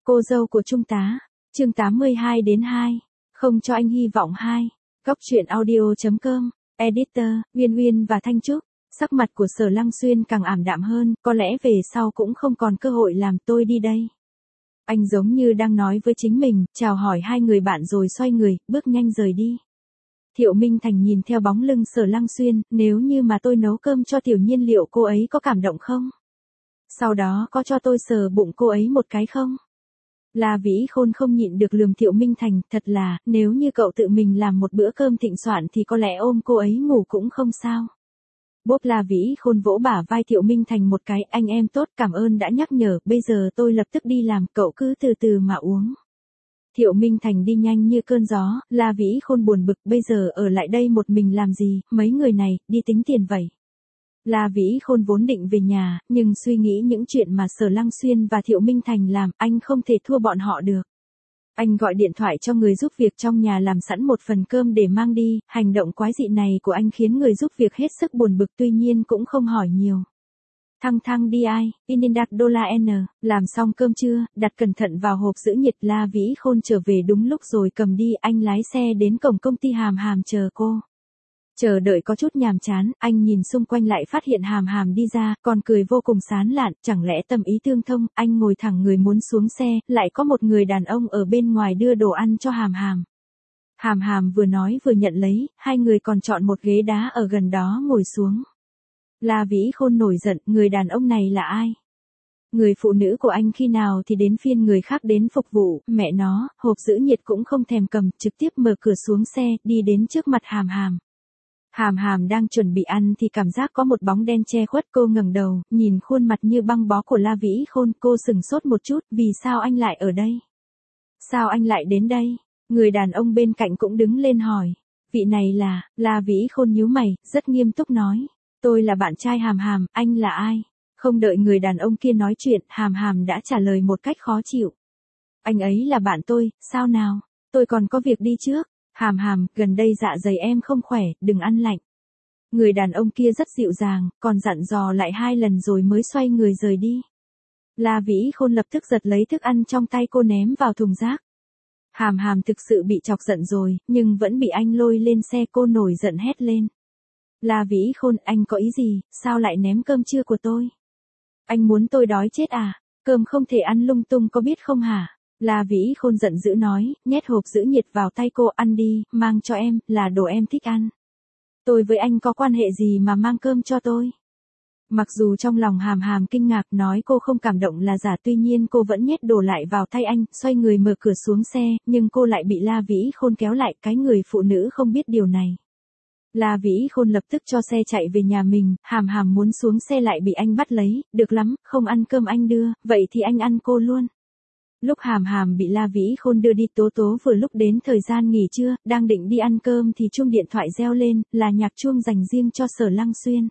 Cô dâu của Trung tá, chương 82-2, không cho anh hy vọng 2, Góc truyện audio.com, editor, Uyên Uyên và Thanh Trúc. Sắc mặt của Sở Lăng Xuyên càng ảm đạm hơn, có lẽ về sau cũng không còn cơ hội làm tôi đi đây. Anh giống như đang nói với chính mình, chào hỏi hai người bạn rồi xoay người, bước nhanh rời đi. Thiệu Minh Thành nhìn theo bóng lưng Sở Lăng Xuyên, nếu như mà tôi nấu cơm cho Tiểu Nhiên liệu cô ấy có cảm động không? Sau đó có cho tôi sờ bụng cô ấy một cái không? La Vĩ Khôn không nhịn được lườm Thiệu Minh Thành, thật là, nếu như cậu tự mình làm một bữa cơm thịnh soạn thì có lẽ ôm cô ấy ngủ cũng không sao. Bốp La Vĩ Khôn vỗ bả vai Thiệu Minh Thành một cái, anh em tốt, cảm ơn đã nhắc nhở, bây giờ tôi lập tức đi làm, cậu cứ từ từ mà uống. Thiệu Minh Thành đi nhanh như cơn gió, La Vĩ Khôn buồn bực, bây giờ ở lại đây một mình làm gì, mấy người này, đi tính tiền vậy. La Vĩ Khôn vốn định về nhà, nhưng suy nghĩ những chuyện mà Sở Lăng Xuyên và Thiệu Minh Thành làm, anh không thể thua bọn họ được. Anh gọi điện thoại cho người giúp việc trong nhà làm sẵn một phần cơm để mang đi, hành động quái dị này của anh khiến người giúp việc hết sức buồn bực, tuy nhiên cũng không hỏi nhiều. Thăng đi ai, Inindat Đô La N, làm xong cơm trưa, đặt cẩn thận vào hộp giữ nhiệt. La Vĩ Khôn trở về đúng lúc rồi cầm đi, anh lái xe đến cổng công ty Hàm Hàm chờ cô. Chờ đợi có chút nhàm chán, anh nhìn xung quanh lại phát hiện Hàm Hàm đi ra, còn cười vô cùng sán lạn, chẳng lẽ tâm ý tương thông, anh ngồi thẳng người muốn xuống xe, lại có một người đàn ông ở bên ngoài đưa đồ ăn cho Hàm Hàm. Hàm Hàm vừa nói vừa nhận lấy, hai người còn chọn một ghế đá ở gần đó ngồi xuống. La Vĩ Khôn nổi giận, người đàn ông này là ai? Người phụ nữ của anh khi nào thì đến phiên người khác đến phục vụ, mẹ nó, hộp giữ nhiệt cũng không thèm cầm, trực tiếp mở cửa xuống xe, đi đến trước mặt Hàm Hàm. Hàm Hàm đang chuẩn bị ăn thì cảm giác có một bóng đen che khuất, cô ngẩng đầu, nhìn khuôn mặt như băng bó của La Vĩ Khôn, cô sừng sốt một chút, vì sao anh lại ở đây? Sao anh lại đến đây? Người đàn ông bên cạnh cũng đứng lên hỏi. Vị này là, La Vĩ Khôn nhíu mày, rất nghiêm túc nói. Tôi là bạn trai Hàm Hàm, anh là ai? Không đợi người đàn ông kia nói chuyện, Hàm Hàm đã trả lời một cách khó chịu. Anh ấy là bạn tôi, sao nào? Tôi còn có việc đi trước. Hàm Hàm, gần đây dạ dày em không khỏe, đừng ăn lạnh. Người đàn ông kia rất dịu dàng, còn dặn dò lại 2 lần rồi mới xoay người rời đi. La Vĩ Khôn lập tức giật lấy thức ăn trong tay cô ném vào thùng rác. Hàm Hàm thực sự bị chọc giận rồi, nhưng vẫn bị anh lôi lên xe, cô nổi giận hét lên. La Vĩ Khôn, anh có ý gì, sao lại ném cơm trưa của tôi? Anh muốn tôi đói chết à? Cơm không thể ăn lung tung có biết không hả? La Vĩ Khôn giận dữ nói, nhét hộp giữ nhiệt vào tay cô, ăn đi, mang cho em, là đồ em thích ăn. Tôi với anh có quan hệ gì mà mang cơm cho tôi? Mặc dù trong lòng Hàm Hàm kinh ngạc nói cô không cảm động là giả, tuy nhiên cô vẫn nhét đồ lại vào tay anh, xoay người mở cửa xuống xe, nhưng cô lại bị La Vĩ Khôn kéo lại, cái người phụ nữ không biết điều này. La Vĩ Khôn lập tức cho xe chạy về nhà mình, Hàm Hàm muốn xuống xe lại bị anh bắt lấy, được lắm, không ăn cơm anh đưa, vậy thì anh ăn cô luôn. Lúc Hàm Hàm bị La Vĩ Khôn đưa đi, Tố Tố vừa lúc đến thời gian nghỉ trưa, đang định đi ăn cơm thì chuông điện thoại reo lên, là nhạc chuông dành riêng cho Sở Lăng Xuyên.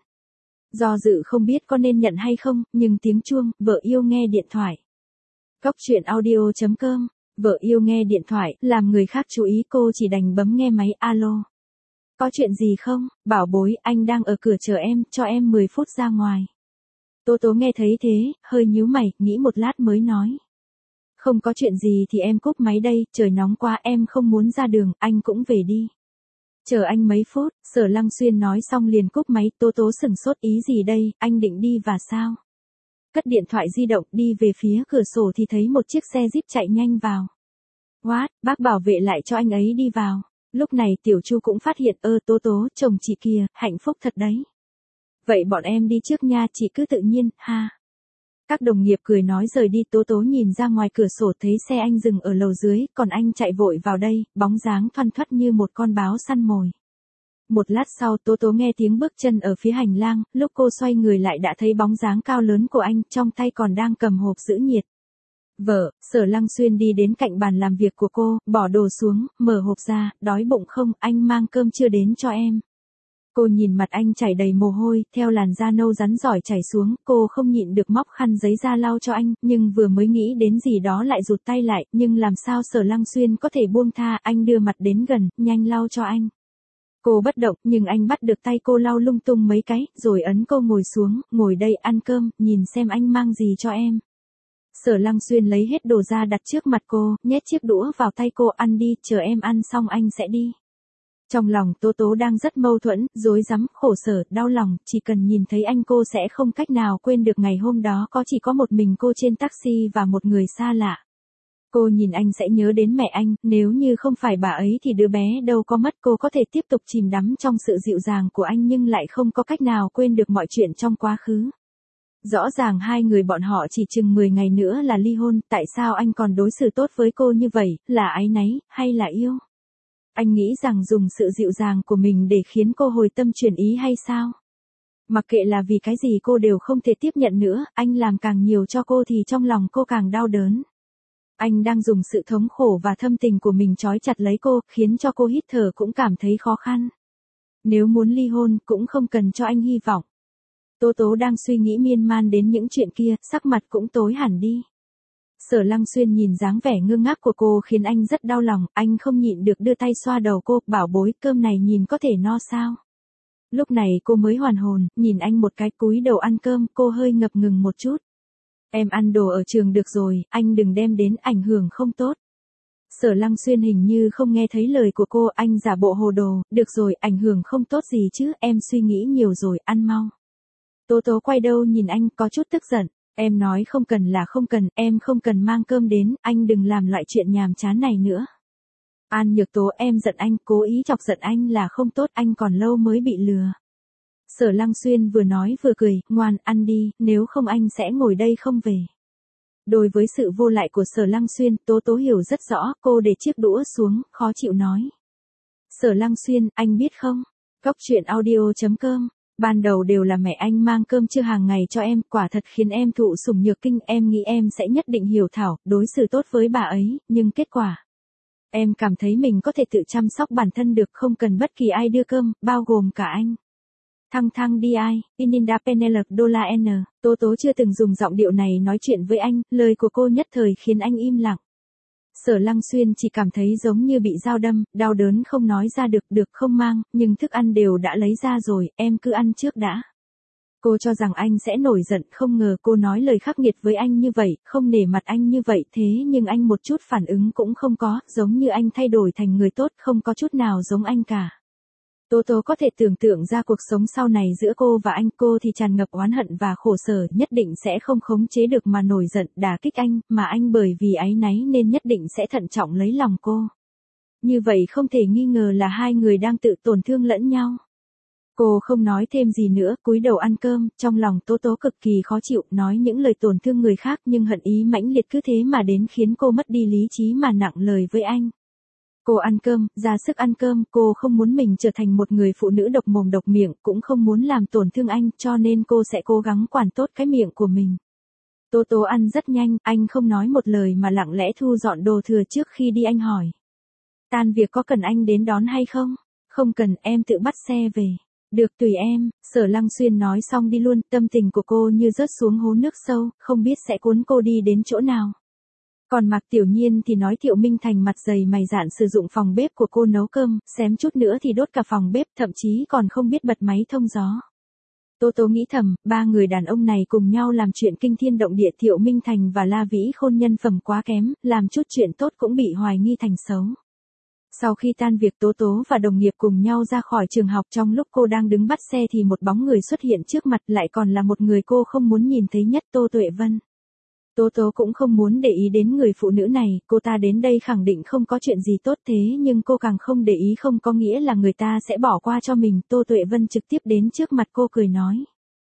Do dự không biết có nên nhận hay không, nhưng tiếng chuông, vợ yêu nghe điện thoại. Góc truyện audio.com, vợ yêu nghe điện thoại, làm người khác chú ý, cô chỉ đành bấm nghe máy. Alo. Có chuyện gì không, bảo bối, anh đang ở cửa chờ em, cho em 10 phút ra ngoài. Tố Tố nghe thấy thế, hơi nhíu mày, nghĩ một lát mới nói. Không có chuyện gì thì em cúp máy đây, trời nóng quá, em không muốn ra đường, anh cũng về đi. Chờ anh mấy phút, Sở Lăng Xuyên nói xong liền cúp máy. Tố Tố sửng sốt, ý gì đây, anh định đi và sao? Cất điện thoại di động, đi về phía cửa sổ thì thấy một chiếc xe Jeep chạy nhanh vào. What, bác bảo vệ lại cho anh ấy đi vào. Lúc này Tiểu Chu cũng phát hiện, Tố Tố, chồng chị kìa, hạnh phúc thật đấy. Vậy bọn em đi trước nha, chị cứ tự nhiên, ha. Các đồng nghiệp cười nói rời đi. Tố Tố nhìn ra ngoài cửa sổ thấy xe anh dừng ở lầu dưới, còn anh chạy vội vào đây, bóng dáng thoăn thoắt như một con báo săn mồi. Một lát sau Tố Tố nghe tiếng bước chân ở phía hành lang, lúc cô xoay người lại đã thấy bóng dáng cao lớn của anh, trong tay còn đang cầm hộp giữ nhiệt. Vợ, Sở Lăng Xuyên đi đến cạnh bàn làm việc của cô, bỏ đồ xuống, mở hộp ra, đói bụng không, anh mang cơm trưa đến cho em. Cô nhìn mặt anh chảy đầy mồ hôi, theo làn da nâu rắn giỏi chảy xuống, cô không nhịn được móc khăn giấy ra lau cho anh, nhưng vừa mới nghĩ đến gì đó lại rụt tay lại, nhưng làm sao Sở Lăng Xuyên có thể buông tha, anh đưa mặt đến gần, nhanh lau cho anh. Cô bất động, nhưng anh bắt được tay cô lau lung tung mấy cái, rồi ấn cô ngồi xuống, ngồi đây ăn cơm, nhìn xem anh mang gì cho em. Sở Lăng Xuyên lấy hết đồ ra đặt trước mặt cô, nhét chiếc đũa vào tay cô, ăn đi, chờ em ăn xong anh sẽ đi. Trong lòng Tố Tố đang rất mâu thuẫn, rối rắm, khổ sở, đau lòng, chỉ cần nhìn thấy anh cô sẽ không cách nào quên được ngày hôm đó chỉ có một mình cô trên taxi và một người xa lạ. Cô nhìn anh sẽ nhớ đến mẹ anh, nếu như không phải bà ấy thì đứa bé đâu có mất. Cô có thể tiếp tục chìm đắm trong sự dịu dàng của anh nhưng lại không có cách nào quên được mọi chuyện trong quá khứ. Rõ ràng hai người bọn họ chỉ chừng 10 ngày nữa là ly hôn, tại sao anh còn đối xử tốt với cô như vậy, là áy náy, hay là yêu? Anh nghĩ rằng dùng sự dịu dàng của mình để khiến cô hồi tâm chuyển ý hay sao? Mặc kệ là vì cái gì cô đều không thể tiếp nhận nữa, anh làm càng nhiều cho cô thì trong lòng cô càng đau đớn. Anh đang dùng sự thống khổ và thâm tình của mình trói chặt lấy cô, khiến cho cô hít thở cũng cảm thấy khó khăn. Nếu muốn ly hôn cũng không cần cho anh hy vọng. Tố Tố đang suy nghĩ miên man đến những chuyện kia, sắc mặt cũng tối hẳn đi. Sở Lăng Xuyên nhìn dáng vẻ ngơ ngác của cô khiến anh rất đau lòng, anh không nhịn được đưa tay xoa đầu cô, bảo bối, cơm này nhìn có thể no sao? Lúc này cô mới hoàn hồn, nhìn anh một cái, cúi đầu ăn cơm, cô hơi ngập ngừng một chút. Em ăn đồ ở trường được rồi, anh đừng đem đến, ảnh hưởng không tốt. Sở Lăng Xuyên hình như không nghe thấy lời của cô, anh giả bộ hồ đồ, được rồi, ảnh hưởng không tốt gì chứ, em suy nghĩ nhiều rồi, ăn mau. Tố Tố quay đầu nhìn anh, có chút tức giận, em nói không cần là không cần, em không cần mang cơm đến, anh đừng làm loại chuyện nhàm chán này nữa. An Nhược Tố, em giận anh, cố ý chọc giận anh là không tốt, anh còn lâu mới bị lừa. Sở Lăng Xuyên vừa nói vừa cười, ngoan, ăn đi, nếu không anh sẽ ngồi đây không về. Đối với sự vô lại của Sở Lăng Xuyên, Tố Tố hiểu rất rõ, cô để chiếc đũa xuống, khó chịu nói. Sở Lăng Xuyên, anh biết không? Cóc truyện audio.com. Ban đầu đều là mẹ anh mang cơm trưa hàng ngày cho em, quả thật khiến em thụ sủng nhược kinh, em nghĩ em sẽ nhất định hiểu thảo, đối xử tốt với bà ấy, nhưng kết quả. Em cảm thấy mình có thể tự chăm sóc bản thân được, không cần bất kỳ ai đưa cơm, bao gồm cả anh. Thăng thăng đi ai, Ininda Penelope Dola N. Tố Tố chưa từng dùng giọng điệu này nói chuyện với anh, lời của cô nhất thời khiến anh im lặng. Sở Lăng Xuyên chỉ cảm thấy giống như bị dao đâm, đau đớn không nói ra được không mang, nhưng thức ăn đều đã lấy ra rồi, em cứ ăn trước đã. Cô cho rằng anh sẽ nổi giận, không ngờ cô nói lời khắc nghiệt với anh như vậy, không nể mặt anh như vậy, thế nhưng anh một chút phản ứng cũng không có, giống như anh thay đổi thành người tốt, không có chút nào giống anh cả. Tố Tố có thể tưởng tượng ra cuộc sống sau này giữa cô và anh, cô thì tràn ngập oán hận và khổ sở, nhất định sẽ không khống chế được mà nổi giận, đả kích anh, mà anh bởi vì áy náy nên nhất định sẽ thận trọng lấy lòng cô. Như vậy không thể nghi ngờ là hai người đang tự tổn thương lẫn nhau. Cô không nói thêm gì nữa, cúi đầu ăn cơm, trong lòng Tố Tố cực kỳ khó chịu, nói những lời tổn thương người khác nhưng hận ý mãnh liệt cứ thế mà đến khiến cô mất đi lý trí mà nặng lời với anh. Cô ăn cơm, ra sức ăn cơm, cô không muốn mình trở thành một người phụ nữ độc mồm độc miệng, cũng không muốn làm tổn thương anh, cho nên cô sẽ cố gắng quản tốt cái miệng của mình. Tố Tố ăn rất nhanh, anh không nói một lời mà lặng lẽ thu dọn đồ thừa trước khi đi. Anh hỏi. Tan việc có cần anh đến đón hay không? Không cần, em tự bắt xe về. Được, tùy em. Sở Lăng Xuyên nói xong đi luôn, tâm tình của cô như rớt xuống hố nước sâu, không biết sẽ cuốn cô đi đến chỗ nào. Còn Mạc Tiểu Nhiên thì nói Thiệu Minh Thành mặt dày mày dạn sử dụng phòng bếp của cô nấu cơm, xém chút nữa thì đốt cả phòng bếp, thậm chí còn không biết bật máy thông gió. Tố Tố nghĩ thầm, ba người đàn ông này cùng nhau làm chuyện kinh thiên động địa, Thiệu Minh Thành và La Vĩ Khôn nhân phẩm quá kém, làm chút chuyện tốt cũng bị hoài nghi thành xấu. Sau khi tan việc, Tố Tố và đồng nghiệp cùng nhau ra khỏi trường học, trong lúc cô đang đứng bắt xe thì một bóng người xuất hiện trước mặt, lại còn là một người cô không muốn nhìn thấy nhất, Tô Tuệ Vân. Tố Tố cũng không muốn để ý đến người phụ nữ này, cô ta đến đây khẳng định không có chuyện gì tốt, thế nhưng cô càng không để ý không có nghĩa là người ta sẽ bỏ qua cho mình. Tô Tuệ Vân trực tiếp đến trước mặt cô cười nói.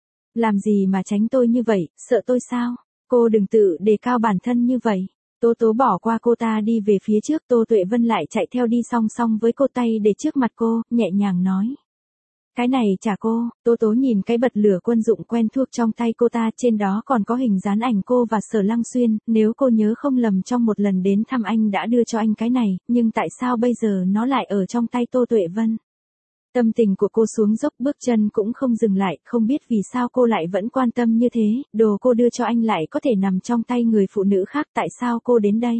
Làm gì mà tránh tôi như vậy, sợ tôi sao? Cô đừng tự đề cao bản thân như vậy. Tố Tố bỏ qua cô ta đi về phía trước, Tô Tuệ Vân lại chạy theo đi song song với cô, tay để trước mặt cô, nhẹ nhàng nói. Cái này trả cô. Tố Tố nhìn cái bật lửa quân dụng quen thuộc trong tay cô ta, trên đó còn có hình dán ảnh cô và Sở Lăng Xuyên, nếu cô nhớ không lầm trong một lần đến thăm anh đã đưa cho anh cái này, nhưng tại sao bây giờ nó lại ở trong tay Tô Tuệ Vân? Tâm tình của cô xuống dốc, bước chân cũng không dừng lại, không biết vì sao cô lại vẫn quan tâm như thế, đồ cô đưa cho anh lại có thể nằm trong tay người phụ nữ khác, tại sao cô đến đây?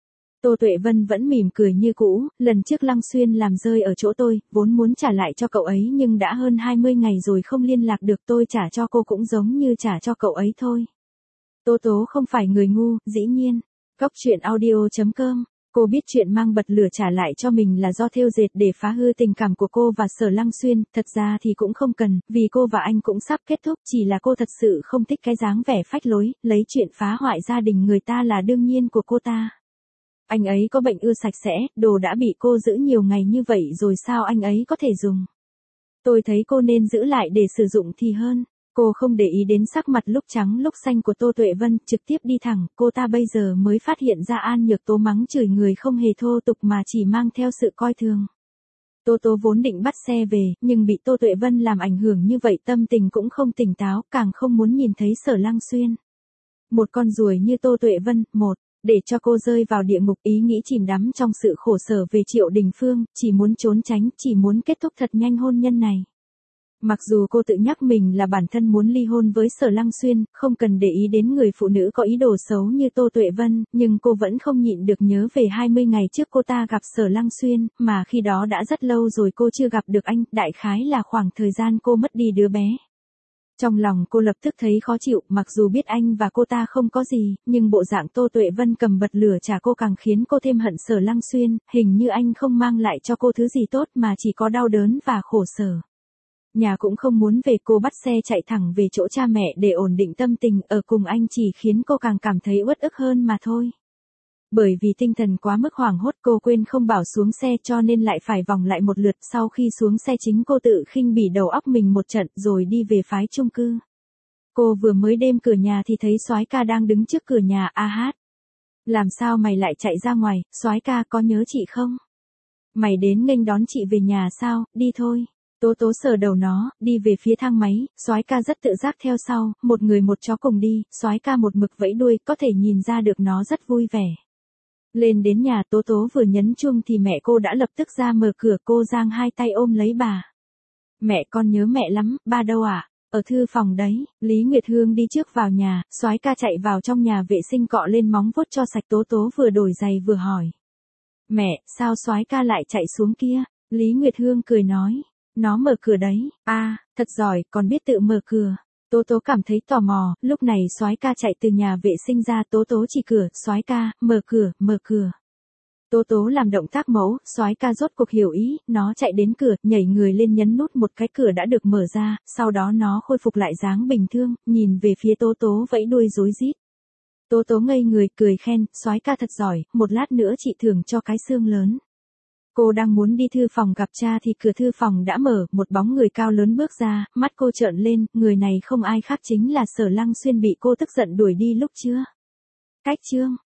Tô Tuệ Vân vẫn mỉm cười như cũ, lần trước Lăng Xuyên làm rơi ở chỗ tôi, vốn muốn trả lại cho cậu ấy nhưng đã hơn 20 ngày rồi không liên lạc được, tôi trả cho cô cũng giống như trả cho cậu ấy thôi. Tố Tố không phải người ngu, dĩ nhiên. Cóc truyện audio.com. Cô biết chuyện mang bật lửa trả lại cho mình là do thêu dệt để phá hư tình cảm của cô và Sở Lăng Xuyên, thật ra thì cũng không cần, vì cô và anh cũng sắp kết thúc, chỉ là cô thật sự không thích cái dáng vẻ phách lối, lấy chuyện phá hoại gia đình người ta là đương nhiên của cô ta. Anh ấy có bệnh ưa sạch sẽ, đồ đã bị cô giữ nhiều ngày như vậy rồi sao anh ấy có thể dùng. Tôi thấy cô nên giữ lại để sử dụng thì hơn. Cô không để ý đến sắc mặt lúc trắng lúc xanh của Tô Tuệ Vân, trực tiếp đi thẳng, cô ta bây giờ mới phát hiện ra An Nhược Tố mắng chửi người không hề thô tục mà chỉ mang theo sự coi thường. Tô Tố vốn định bắt xe về, nhưng bị Tô Tuệ Vân làm ảnh hưởng như vậy tâm tình cũng không tỉnh táo, càng không muốn nhìn thấy Sở Lăng Xuyên. Một con ruồi như Tô Tuệ Vân, để cho cô rơi vào địa ngục, ý nghĩ chìm đắm trong sự khổ sở về Triệu Đình Phương, chỉ muốn trốn tránh, chỉ muốn kết thúc thật nhanh hôn nhân này. Mặc dù cô tự nhắc mình là bản thân muốn ly hôn với Sở Lăng Xuyên, không cần để ý đến người phụ nữ có ý đồ xấu như Tô Tuệ Vân, nhưng cô vẫn không nhịn được nhớ về 20 ngày trước cô ta gặp Sở Lăng Xuyên, mà khi đó đã rất lâu rồi cô chưa gặp được anh, đại khái là khoảng thời gian cô mất đi đứa bé. Trong lòng cô lập tức thấy khó chịu, mặc dù biết anh và cô ta không có gì, nhưng bộ dạng Tô Tuệ Vân cầm bật lửa trả cô càng khiến cô thêm hận Sở Lăng Xuyên, hình như anh không mang lại cho cô thứ gì tốt mà chỉ có đau đớn và khổ sở. Nhà cũng không muốn về, cô bắt xe chạy thẳng về chỗ cha mẹ để ổn định tâm tình, ở cùng anh chỉ khiến cô càng cảm thấy uất ức hơn mà thôi. Bởi vì tinh thần quá mức hoảng hốt cô quên không bảo xuống xe cho nên lại phải vòng lại một lượt, sau khi xuống xe chính cô tự khinh bỉ đầu óc mình một trận rồi đi về phái chung cư. Cô vừa mới đêm cửa nhà thì thấy soái ca đang đứng trước cửa nhà. A Hát, làm sao mày lại chạy ra ngoài, soái ca có nhớ chị không? Mày đến nghênh đón chị về nhà sao, đi thôi. Tố Tố sờ đầu nó, đi về phía thang máy, soái ca rất tự giác theo sau, một người một chó cùng đi, soái ca một mực vẫy đuôi, có thể nhìn ra được nó rất vui vẻ. Lên đến nhà, Tố Tố vừa nhấn chuông thì mẹ cô đã lập tức ra mở cửa, cô giang hai tay ôm lấy bà. Mẹ con nhớ mẹ lắm, ba đâu ạ? Ở thư phòng đấy. Lý Nguyệt Hương đi trước vào nhà, soái ca chạy vào trong nhà vệ sinh cọ lên móng vuốt cho sạch. Tố Tố vừa đổi giày vừa hỏi. Mẹ, sao soái ca lại chạy xuống kia? Lý Nguyệt Hương cười nói. Nó mở cửa đấy. À, thật giỏi, còn biết tự mở cửa. Tố Tố cảm thấy tò mò, lúc này soái ca chạy từ nhà vệ sinh ra, Tố Tố chỉ cửa, soái ca, mở cửa, mở cửa. Tố Tố làm động tác mẫu, soái ca rốt cuộc hiểu ý, nó chạy đến cửa, nhảy người lên nhấn nút, một cái cửa đã được mở ra, sau đó nó khôi phục lại dáng bình thường, nhìn về phía Tố Tố vẫy đuôi rối rít. Tố Tố ngây người, cười khen, soái ca thật giỏi, một lát nữa chị thưởng cho cái xương lớn. Cô đang muốn đi thư phòng gặp cha thì cửa thư phòng đã mở, một bóng người cao lớn bước ra, mắt cô trợn lên, người này không ai khác chính là Sở Lăng Xuyên bị cô tức giận đuổi đi lúc chưa. Cách chương